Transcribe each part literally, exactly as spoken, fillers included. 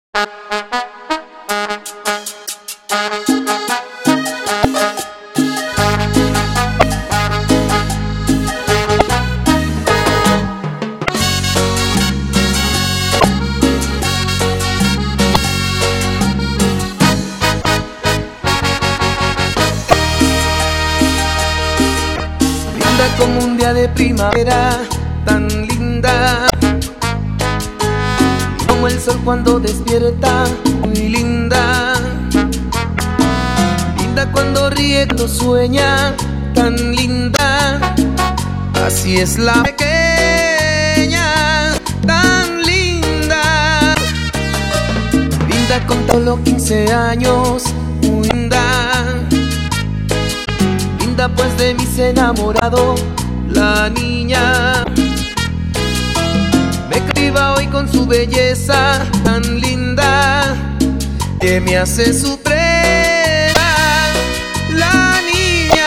Como un día de primavera, tan linda como el sol cuando despierta, muy linda. Linda cuando ríe, cuando sueña, tan linda. Así es la pequeña, tan linda. Linda con todos los quince años, muy linda. Linda pues de mí se ha enamorado la niña. Me cautiva hoy con su belleza tan linda, que me hace suprema la niña.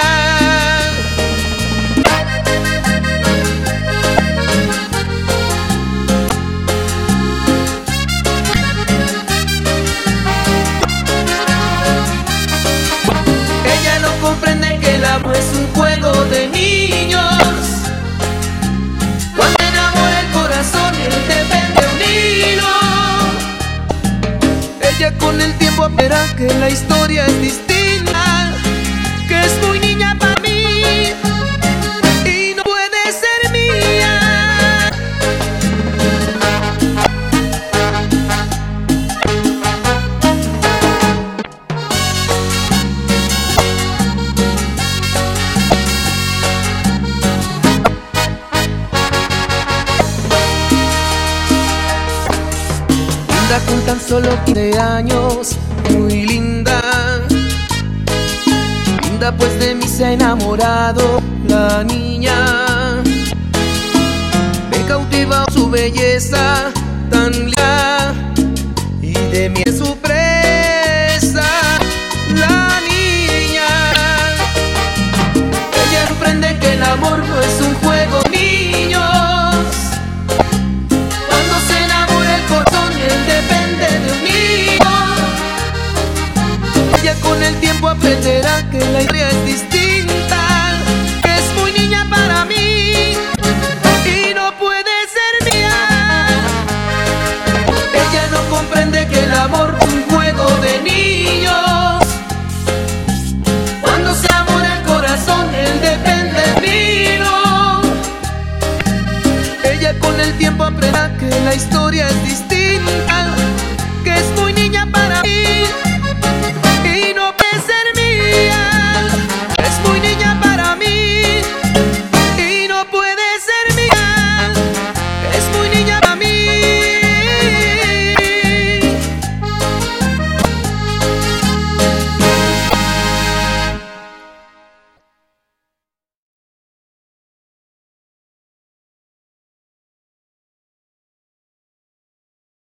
Ella no comprende que el amor es un juego de niños. Cuando enamora el corazón, él depende de un hilo. Ella con el tiempo verá que la historia es distinta, que es muy niña para mí y no puede ser mía. Con tan solo quince años, muy linda. Linda pues de mí se ha enamorado la niña. Me cautiva su belleza tan linda, y de mí es su presa la niña. Ella comprende que el amor no es un juego de niños. Con el tiempo aprenderá que la historia es distinta, que es muy niña para mí y no puede ser mía. Ella no comprende que el amor es un juego de niños. Cuando se amora el corazón, él depende de mí, no. Ella con el tiempo aprenderá que la historia es distinta.